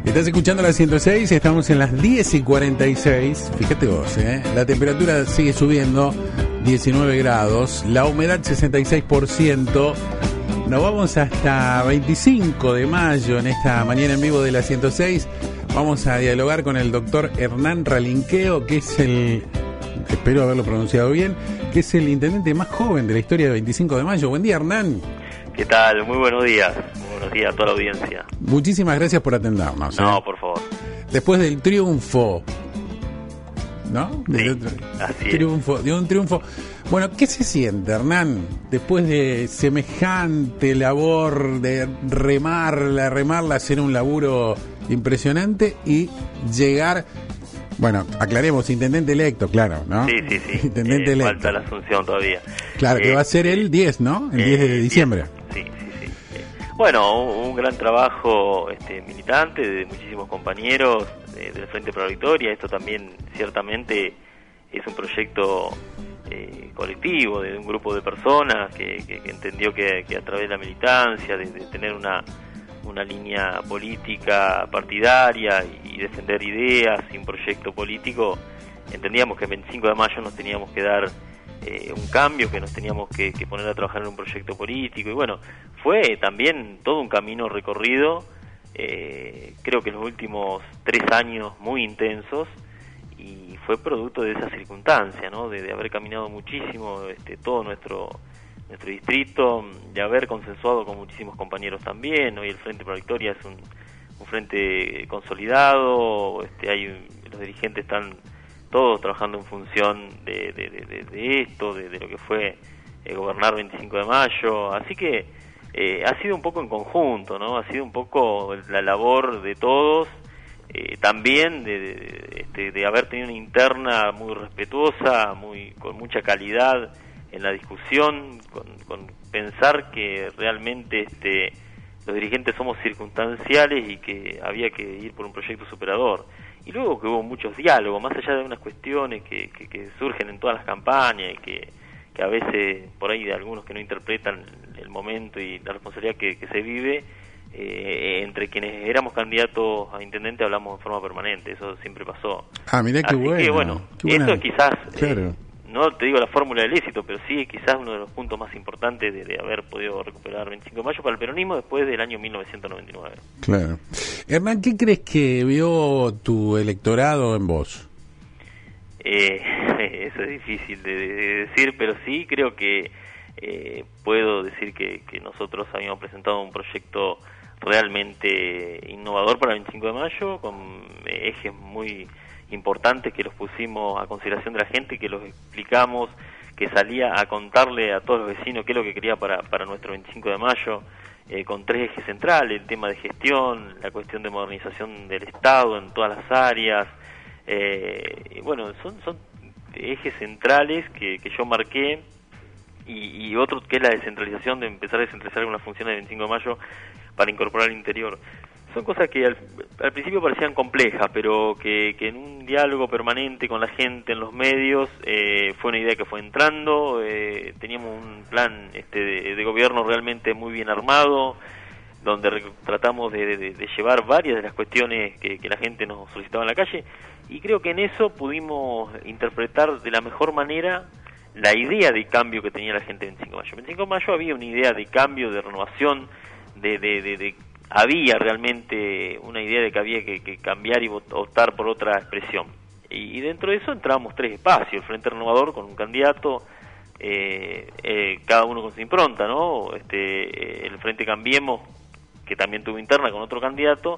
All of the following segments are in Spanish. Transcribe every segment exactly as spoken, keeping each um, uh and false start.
Estás escuchando la ciento seis, estamos en las diez y cuarenta y seis. Fíjate vos, ¿eh? La temperatura sigue subiendo, diecinueve grados, la humedad sesenta y seis por ciento. Nos vamos hasta veinticinco de mayo en esta mañana en vivo de la ciento seis. Vamos a dialogar con el doctor Hernán Ralinqueo, que es el, espero haberlo pronunciado bien, que es el intendente más joven de la historia de veinticinco de mayo. Buen día, Hernán. ¿Qué tal? Muy buenos días. Muy buenos días a toda la audiencia. Muchísimas gracias por atendernos. No, ¿eh? por favor. Después del triunfo, ¿no? Sí, de otro, así triunfo, es. de un triunfo. Bueno, ¿qué se siente, Hernán, después de semejante labor de remarla, remarla, hacer un laburo impresionante y llegar, bueno, aclaremos, intendente electo, claro, ¿no? Sí, sí, sí. Intendente eh, electo. Falta la asunción todavía. Claro, que Eh, va a ser el diez, ¿no? El eh, diez de diciembre. Sí, sí, sí. Eh, Bueno, un, un gran trabajo este, militante de muchísimos compañeros eh, del Frente para la Victoria. Esto también, ciertamente, es un proyecto eh, colectivo de un grupo de personas que, que, que entendió que, que a través de la militancia, de, de tener una, una línea política partidaria y defender ideas y un proyecto político, entendíamos que el veinticinco de mayo nos teníamos que dar eh, un cambio, que nos teníamos que, que poner a trabajar en un proyecto político. Y bueno, fue también todo un camino recorrido, eh, creo que en los últimos tres años muy intensos, y fue producto de esa circunstancia, ¿no? De, de haber caminado muchísimo este, todo nuestro nuestro distrito, de haber consensuado con muchísimos compañeros también. Hoy el Frente para la Victoria es un, un frente consolidado, este, hay los dirigentes están todos trabajando en función de, de, de, de esto, de, de lo que fue eh, gobernar veinticinco de mayo, así que eh, ha sido un poco en conjunto, ¿no? Ha sido un poco la labor de todos. Eh, también de, de, de, de haber tenido una interna muy respetuosa, muy con mucha calidad en la discusión, con, con pensar que realmente este, los dirigentes somos circunstanciales y que había que ir por un proyecto superador. Y luego que hubo muchos diálogos, más allá de unas cuestiones que, que, que surgen en todas las campañas y que, que a veces por ahí de algunos que no interpretan el momento y la responsabilidad que, que se vive. Eh, entre quienes éramos candidatos a intendente hablamos en forma permanente, eso siempre pasó. Ah, mirá qué Así bueno. que bueno, qué buena. eso quizás, Claro. eh, no te digo la fórmula del éxito, pero sí quizás uno de los puntos más importantes de, de haber podido recuperar veinticinco de mayo para el peronismo después del año mil novecientos noventa y nueve. Claro. Hernán, ¿qué crees que vio tu electorado en vos? Eh, eso es difícil de, de decir, pero sí creo que eh, puedo decir que, que nosotros habíamos presentado un proyecto realmente innovador para el veinticinco de mayo, con ejes muy importantes que los pusimos a consideración de la gente, que los explicamos, que salía a contarle a todos los vecinos qué es lo que quería para, para nuestro veinticinco de mayo, eh, con tres ejes centrales: el tema de gestión, la cuestión de modernización del Estado en todas las áreas, eh, y bueno, son, son ejes centrales que, que yo marqué, y, y otro que es la descentralización, de empezar a descentralizar algunas funciones del veinticinco de mayo para incorporar al interior. Son cosas que al, al principio parecían complejas, pero que, que en un diálogo permanente con la gente, en los medios, eh, fue una idea que fue entrando. Eh, teníamos un plan este, de, de gobierno realmente muy bien armado, donde re, tratamos de, de, de llevar varias de las cuestiones que, que la gente nos solicitaba en la calle, y creo que en eso pudimos interpretar de la mejor manera la idea de cambio que tenía la gente del veinticinco de mayo. El veinticinco de mayo había una idea de cambio, de renovación, de, de, de, de había realmente una idea de que había que, que cambiar y optar por otra expresión. Y, y dentro de eso entramos tres espacios: el Frente Renovador con un candidato, eh, eh, cada uno con su impronta, ¿no? Este, el Frente Cambiemos, que también tuvo interna con otro candidato,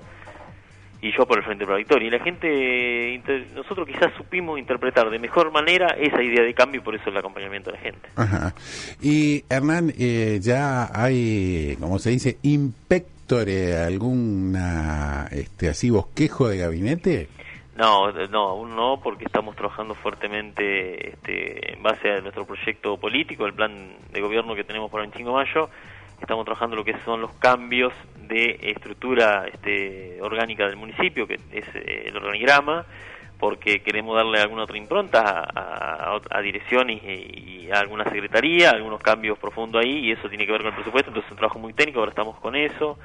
y yo por el Frente para la Victoria. Y la gente, inter, nosotros quizás supimos interpretar de mejor manera esa idea de cambio, y por eso el acompañamiento de la gente. Ajá. Y Hernán, eh, ya hay, como se dice, impectore, alguna, este, así, bosquejo de gabinete. No, no, aún no, porque estamos trabajando fuertemente este, en base a nuestro proyecto político, el plan de gobierno que tenemos para el veinticinco de mayo. Estamos trabajando lo que son los cambios de estructura este, orgánica del municipio, que es eh, el organigrama, porque queremos darle alguna otra impronta a, a, a direcciones y, y a alguna secretaría, algunos cambios profundos ahí, y eso tiene que ver con el presupuesto. Entonces es un trabajo muy técnico, ahora estamos con eso.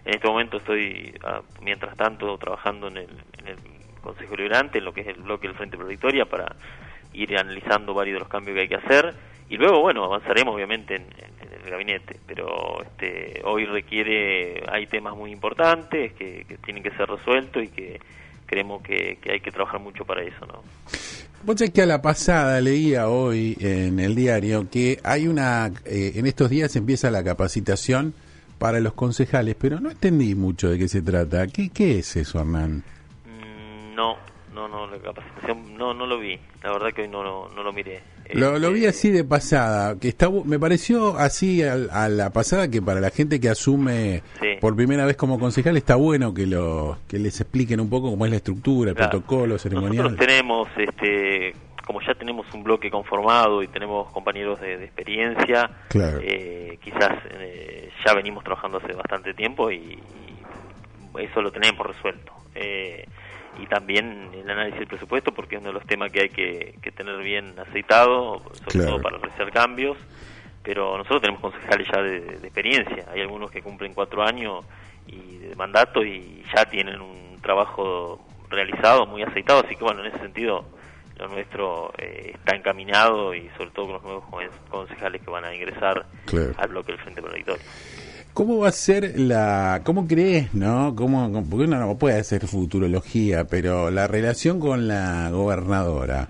En este momento estoy, uh, mientras tanto, trabajando en el, en el Consejo Deliberante, en lo que es el bloque del Frente Pro Victoria, para ir analizando varios de los cambios que hay que hacer, y luego, bueno, avanzaremos obviamente en, en, en el gabinete, pero este, hoy requiere, hay temas muy importantes que, que tienen que ser resueltos y que creemos que, que hay que trabajar mucho para eso, ¿no? Vos sabés que a la pasada leía hoy en el diario que hay una, eh, en estos días empieza la capacitación para los concejales, pero no entendí mucho de qué se trata. ¿Qué, qué es eso, Hernán? Mm, no, no, no, la capacitación no, no lo vi. La verdad que hoy no, no, no lo miré. Lo, lo vi Este, así de pasada, que está, me pareció así a, a la pasada que para la gente que asume sí. por primera vez como concejal está bueno que lo que les expliquen un poco cómo es la estructura, el claro. protocolo ceremonial. Nosotros tenemos, este, como ya tenemos un bloque conformado y tenemos compañeros de, de experiencia, claro. eh, quizás eh, ya venimos trabajando hace bastante tiempo y, y eso lo tenemos resuelto. Eh, y también el análisis del presupuesto, porque es uno de los temas que hay que, que tener bien aceitado, sobre claro. todo para realizar cambios, pero nosotros tenemos concejales ya de, de experiencia, hay algunos que cumplen cuatro años y de mandato y ya tienen un trabajo realizado, muy aceitado, así que bueno, en ese sentido lo nuestro eh, está encaminado y sobre todo con los nuevos concejales que van a ingresar claro. al bloque del Frente Pro Victoria. ¿Cómo va a ser la, cómo crees, no? ¿Cómo, porque uno no puede hacer futurología, pero la relación con la gobernadora?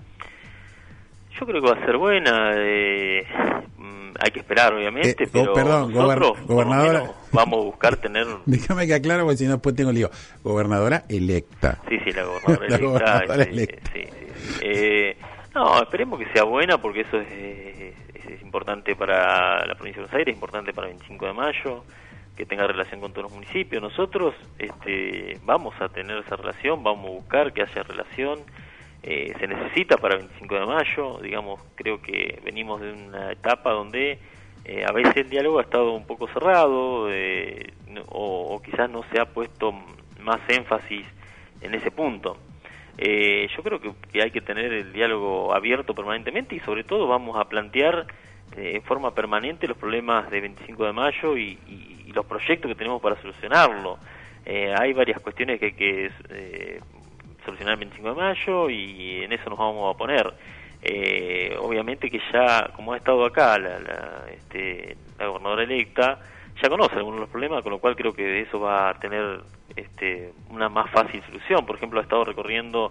Yo creo que va a ser buena, eh, hay que esperar obviamente, eh, pero oh, perdón, nosotros gober, gobernadora, vamos a buscar tener... Déjame que aclaro porque si no después tengo lío. Gobernadora electa. Sí, sí, la gobernadora la electa. Gobernadora este, electa. Sí, sí, sí. Eh, no, esperemos que sea buena porque eso es, es, es importante para la provincia de Buenos Aires, es importante para el veinticinco de mayo, que tenga relación con todos los municipios. Nosotros este, vamos a tener esa relación, vamos a buscar que haya relación. Eh, se necesita para el veinticinco de mayo, digamos, creo que venimos de una etapa donde eh, a veces el diálogo ha estado un poco cerrado eh, o, o quizás no se ha puesto más énfasis en ese punto. Eh, yo creo que, que hay que tener el diálogo abierto permanentemente y sobre todo vamos a plantear eh, en forma permanente los problemas de veinticinco de mayo y, y, y los proyectos que tenemos para solucionarlo. Eh, hay varias cuestiones que hay que eh, solucionar el veinticinco de mayo y en eso nos vamos a poner. Eh, obviamente que ya, como ha estado acá la, la, este, la gobernadora electa, ya conoce algunos de los problemas, con lo cual creo que eso va a tener este, una más fácil solución. Por ejemplo, ha estado recorriendo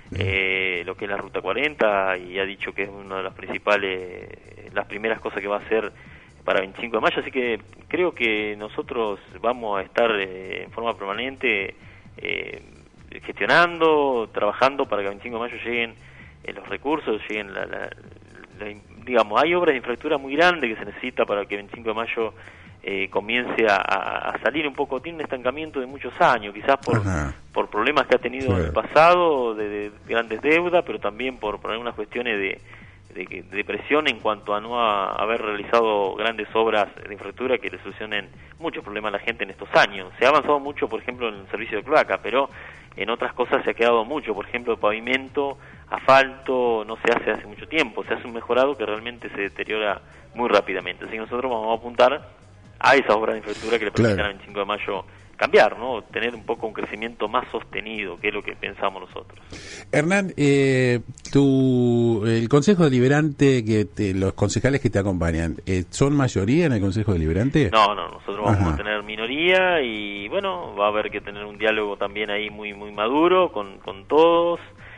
eh, lo que es la Ruta cuarenta y ha dicho que es una de las principales, las primeras cosas que va a hacer para veinticinco de mayo, así que creo que nosotros vamos a estar eh, en forma permanente eh, gestionando, trabajando para que el veinticinco de mayo lleguen eh, los recursos, lleguen la, la, la, digamos, hay obras de infraestructura muy grandes que se necesita para que el veinticinco de mayo eh, comience a, a salir un poco, tiene un estancamiento de muchos años, quizás por, por problemas que ha tenido claro. en el pasado, de, de grandes deudas, pero también por, por algunas cuestiones de, de, de presión en cuanto a no a, haber realizado grandes obras de infraestructura que le solucionen muchos problemas a la gente en estos años. Se ha avanzado mucho, por ejemplo, en el servicio de cloaca, pero en otras cosas se ha quedado mucho, por ejemplo, pavimento, asfalto, no se hace hace mucho tiempo, se hace un mejorado que realmente se deteriora muy rápidamente. Así que nosotros vamos a apuntar a esas obras de infraestructura que le permitan claro. al veinticinco de mayo cambiar, ¿no? Tener un poco un crecimiento más sostenido, que es lo que pensamos nosotros. Hernán, eh, tu, el Consejo Deliberante, que te, los concejales que te acompañan, eh, ¿son mayoría en el Consejo Deliberante? No, no, nosotros vamos Ajá. a tener minoría y bueno, va a haber que tener un diálogo también ahí muy muy maduro con, con todos,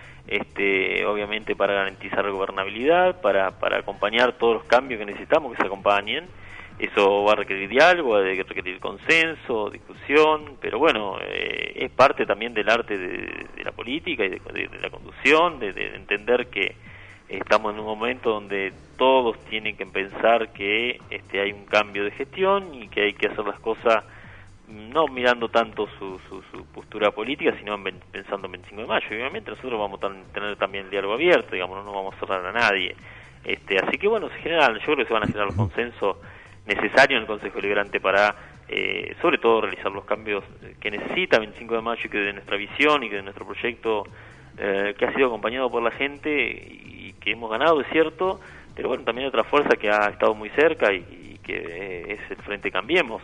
este, obviamente para garantizar la gobernabilidad, para, para acompañar todos los cambios que necesitamos que se acompañen. Eso va a requerir diálogo, va a requerir consenso, discusión, pero bueno, eh, es parte también del arte de, de la política y de, de, de la conducción, de, de entender que estamos en un momento donde todos tienen que pensar que este, hay un cambio de gestión y que hay que hacer las cosas no mirando tanto su, su, su postura política, sino en, pensando en veinticinco de mayo. Y obviamente nosotros vamos a tener también el diálogo abierto, digamos, no nos vamos a cerrar a nadie. Este, así que bueno, se generan, yo creo que se van a generar los consensos necesario en el Consejo Deliberante para, eh, sobre todo, realizar los cambios que necesita veinticinco de mayo y que de nuestra visión y que de nuestro proyecto eh, que ha sido acompañado por la gente y que hemos ganado, es cierto, pero bueno, también otra fuerza que ha estado muy cerca y, y que eh, es el Frente Cambiemos.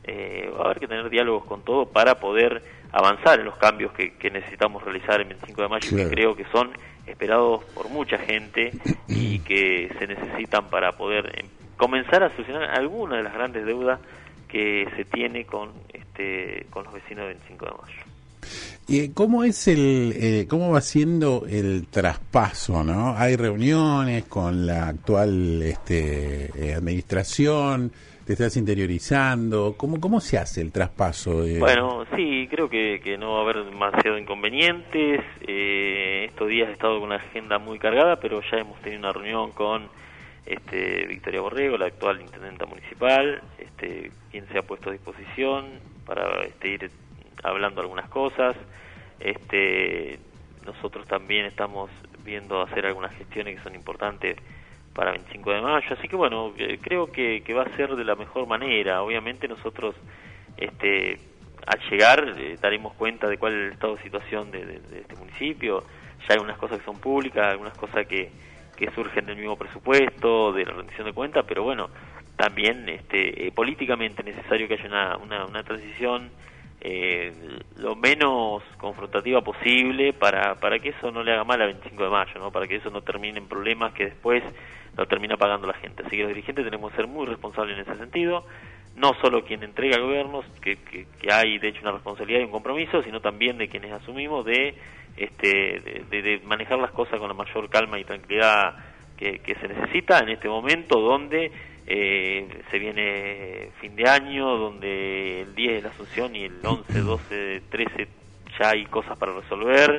eh, va a haber que tener diálogos con todo para poder avanzar en los cambios que, que necesitamos realizar el veinticinco de mayo, claro, que creo que son esperados por mucha gente y que se necesitan para poder eh, comenzar a solucionar algunas de las grandes deudas que se tiene con este con los vecinos del veinticinco de mayo. ¿Y cómo es el eh, cómo va siendo el traspaso, no? Hay reuniones con la actual este eh, administración, te estás interiorizando, ¿cómo cómo se hace el traspaso? De... Bueno, sí, creo que, que no va a haber demasiado inconvenientes. Eh, estos días he estado con una agenda muy cargada, pero ya hemos tenido una reunión con este Victoria Borrego, la actual intendenta municipal, este quien se ha puesto a disposición para este, ir hablando algunas cosas. Este nosotros también estamos viendo hacer algunas gestiones que son importantes para veinticinco de mayo, así que bueno, eh, creo que, que va a ser de la mejor manera. Obviamente nosotros este al llegar eh, daremos cuenta de cuál es el estado de situación de, de, de este municipio. Ya hay unas cosas que son públicas, algunas cosas que, que surgen del mismo presupuesto, de la rendición de cuentas, pero bueno, también este eh, políticamente es necesario que haya una, una, una transición Eh, lo menos confrontativa posible para para que eso no le haga mal a veinticinco de mayo, ¿no? Para que eso no termine en problemas que después lo termina pagando la gente. Así que los dirigentes tenemos que ser muy responsables en ese sentido, no solo quien entrega al gobierno, que, que, que hay de hecho una responsabilidad y un compromiso, sino también de quienes asumimos de este de, de, de manejar las cosas con la mayor calma y tranquilidad que, que se necesita en este momento donde Eh, se viene fin de año, donde el diez es la Asunción y el once, doce, trece ya hay cosas para resolver.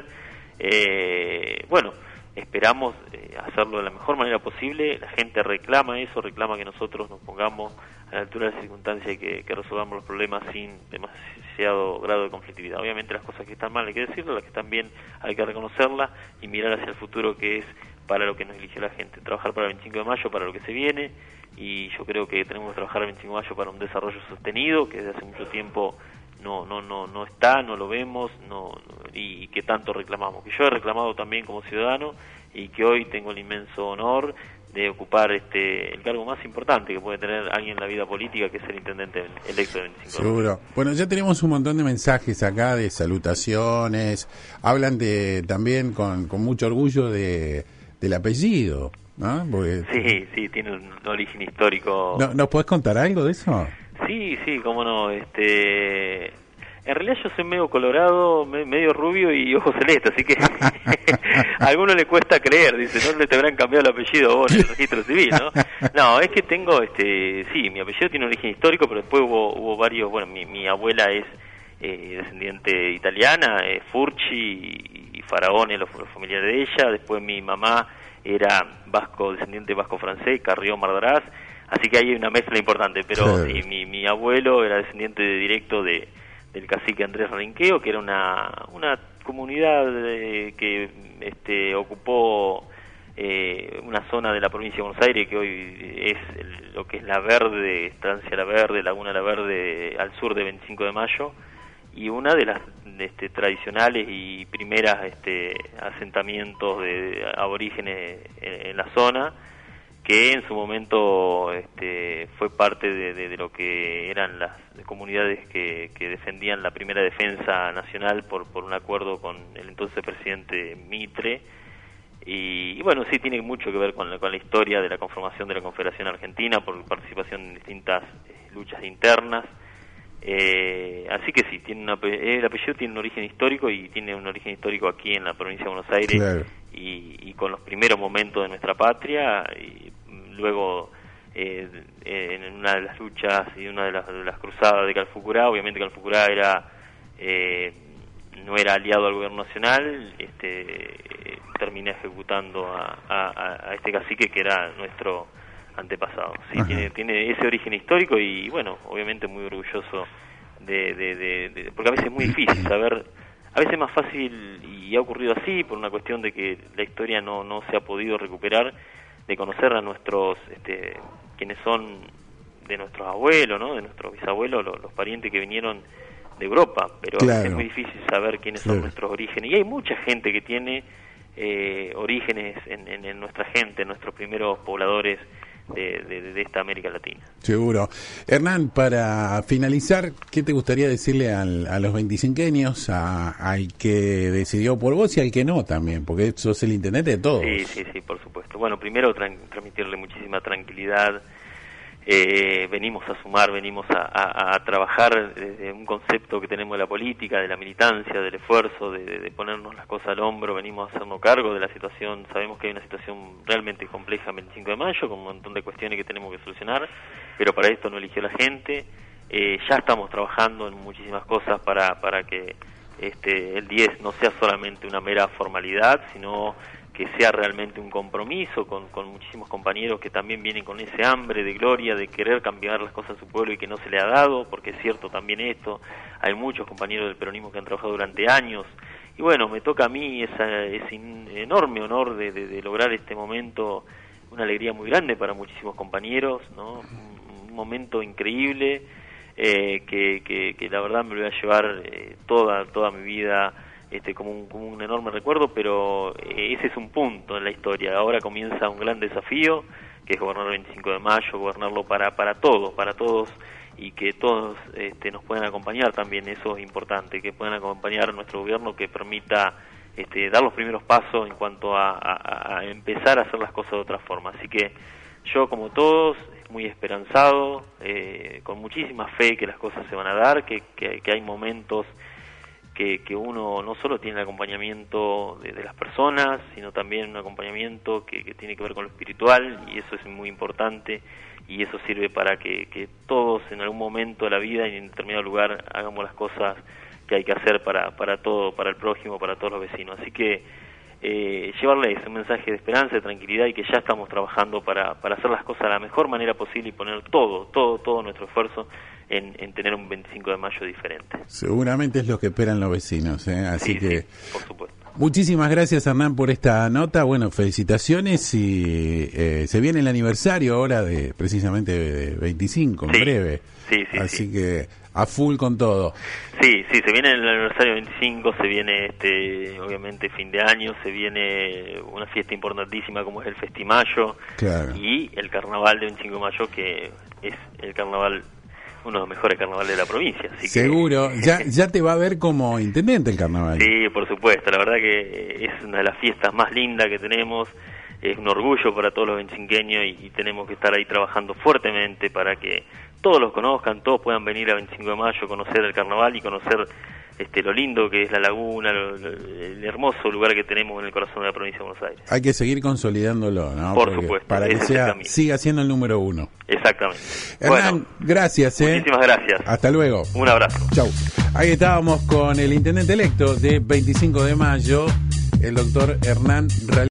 Eh, bueno, esperamos eh, hacerlo de la mejor manera posible. La gente reclama eso, reclama que nosotros nos pongamos a la altura de las circunstancias y que, que resolvamos los problemas sin demasiado grado de conflictividad. Obviamente las cosas que están mal hay que decirlo, las que están bien hay que reconocerlas y mirar hacia el futuro, que es para lo que nos eligió la gente. Trabajar para el veinticinco de mayo, para lo que se viene, y yo creo que tenemos que trabajar el veinticinco de mayo para un desarrollo sostenido que desde hace mucho tiempo no no no no está, no lo vemos, no, no y, y que tanto reclamamos, que yo he reclamado también como ciudadano y que hoy tengo el inmenso honor de ocupar este el cargo más importante que puede tener alguien en la vida política, que es el intendente electo del veinticinco. Seguro. Bueno, ya tenemos un montón de mensajes acá de salutaciones, hablan de también con, con mucho orgullo de del apellido, ¿no? Porque... Sí, sí, tiene un origen histórico. ¿No, ¿Nos podés contar algo de eso? Sí, sí, cómo no. Este, en realidad yo soy medio colorado, me, medio rubio y ojos celestes, así que a alguno le cuesta creer, dice, no le te habrán cambiado el apellido vos en el registro civil, ¿no? No, es que tengo, este, sí, mi apellido tiene un origen histórico, pero después hubo, hubo varios, bueno, mi, mi abuela es eh, descendiente italiana, eh, Furci y Faraone, los, los familiares de ella. Después mi mamá era vasco, descendiente vasco-francés, Carrió Mardarás, así que hay una mezcla importante, pero sí, sí mi, mi abuelo era descendiente de, directo de del cacique Andrés Rinqueo, que era una una comunidad de, que este ocupó eh, una zona de la provincia de Buenos Aires que hoy es el, lo que es La Verde, Estancia La Verde, Laguna La Verde, al sur de veinticinco de mayo, y una de las este, tradicionales y primeras este, asentamientos de aborígenes en, en la zona, que en su momento este, fue parte de, de, de lo que eran las comunidades que, que defendían la primera defensa nacional por, por un acuerdo con el entonces presidente Mitre. Y, y bueno, sí tiene mucho que ver con la, con la historia de la conformación de la Confederación Argentina, por participación en distintas eh, luchas internas. Eh, así que sí, tiene una, el apellido tiene un origen histórico y tiene un origen histórico aquí en la provincia de Buenos Aires, claro. y, y con los primeros momentos de nuestra patria, y luego eh, en una de las luchas y una de las, de las cruzadas de Calfucurá. Obviamente Calfucurá era eh, no era aliado al gobierno nacional, este terminé ejecutando a, a, a este cacique que era nuestro antepasado. Sí, tiene, tiene ese origen histórico y bueno, obviamente muy orgulloso de, de, de, de porque a veces es muy difícil saber, a veces es más fácil, y ha ocurrido así por una cuestión de que la historia no no se ha podido recuperar, de conocer a nuestros este quienes son de nuestros abuelos, ¿no? De nuestros bisabuelos, los, los parientes que vinieron de Europa, pero claro. a veces es muy difícil saber quiénes claro. son nuestros orígenes, y hay mucha gente que tiene eh, orígenes en, en, en nuestra gente, en nuestros primeros pobladores de, de, de esta América Latina. Seguro. Hernán, para finalizar, ¿qué te gustaría decirle al, a los veinticinqueños, a, al que decidió por vos y al que no también? Porque sos el intendente de todos. Sí, sí, sí, por supuesto. Bueno, primero tran- transmitirle muchísima tranquilidad. Eh, venimos a sumar, venimos a, a, a trabajar desde un concepto que tenemos de la política, de la militancia, del esfuerzo, de, de, de ponernos las cosas al hombro, venimos a hacernos cargo de la situación. Sabemos que hay una situación realmente compleja el veinticinco de mayo, con un montón de cuestiones que tenemos que solucionar, pero para esto no eligió la gente. Eh, ya estamos trabajando en muchísimas cosas para, para que este, el diez no sea solamente una mera formalidad, sino que sea realmente un compromiso con, con muchísimos compañeros que también vienen con ese hambre de gloria, de querer cambiar las cosas en su pueblo y que no se le ha dado, porque es cierto también esto, hay muchos compañeros del peronismo que han trabajado durante años, y bueno, me toca a mí esa, ese enorme honor de, de, de lograr este momento, una alegría muy grande para muchísimos compañeros, ¿no? Un, un momento increíble, eh, que, que, que la verdad me lo voy a llevar eh, toda, toda mi vida, Este, como, un, como un enorme recuerdo, pero eh, ese es un punto en la historia. Ahora comienza un gran desafío, que es gobernar el veinticinco de mayo, gobernarlo para para todos, para todos, y que todos este, nos puedan acompañar también, eso es importante, que puedan acompañar a nuestro gobierno, que permita este, dar los primeros pasos en cuanto a, a, a empezar a hacer las cosas de otra forma. Así que yo, como todos, muy esperanzado, eh, con muchísima fe que las cosas se van a dar, que, que, que hay momentos Que, que uno no solo tiene el acompañamiento de, de las personas, sino también un acompañamiento que, que tiene que ver con lo espiritual, y eso es muy importante, y eso sirve para que, que todos en algún momento de la vida y en determinado lugar hagamos las cosas que hay que hacer para, para todo, para el prójimo, para todos los vecinos. Así que eh, llevarles un mensaje de esperanza, de tranquilidad, y que ya estamos trabajando para, para hacer las cosas de la mejor manera posible y poner todo, todo, todo nuestro esfuerzo En, en tener un veinticinco de mayo diferente. Seguramente es lo que esperan los vecinos, ¿eh? Así sí, que... Sí, por supuesto. Muchísimas gracias, Hernán, por esta nota. Bueno, felicitaciones, y eh, se viene el aniversario ahora de precisamente de veinticinco, en sí, breve. Sí, sí, Así sí. que a full con todo. Sí, sí, se viene el aniversario veinticinco, se viene este, obviamente fin de año, se viene una fiesta importantísima como es el Festimayo, Claro. Y el carnaval de veinticinco de mayo, que es el carnaval, uno de los mejores carnavales de la provincia. Así Seguro, que, ya ya te va a ver como intendente el carnaval. Sí, por supuesto, la verdad que es una de las fiestas más lindas que tenemos, es un orgullo para todos los veinticinqueños, y, y tenemos que estar ahí trabajando fuertemente para que todos los conozcan, todos puedan venir a veinticinco de mayo, conocer el carnaval y conocer este lo lindo que es la laguna, lo, lo, el hermoso lugar que tenemos en el corazón de la provincia de Buenos Aires. Hay que seguir consolidándolo, ¿no? Por Porque supuesto, para que ese es el sea camino. siga siendo el número uno. Exactamente. Hernán, Bueno, gracias, ¿eh? muchísimas gracias. Hasta luego. Un abrazo. Chau. Ahí estábamos con el intendente electo de veinticinco de mayo, el doctor Hernán Ralí.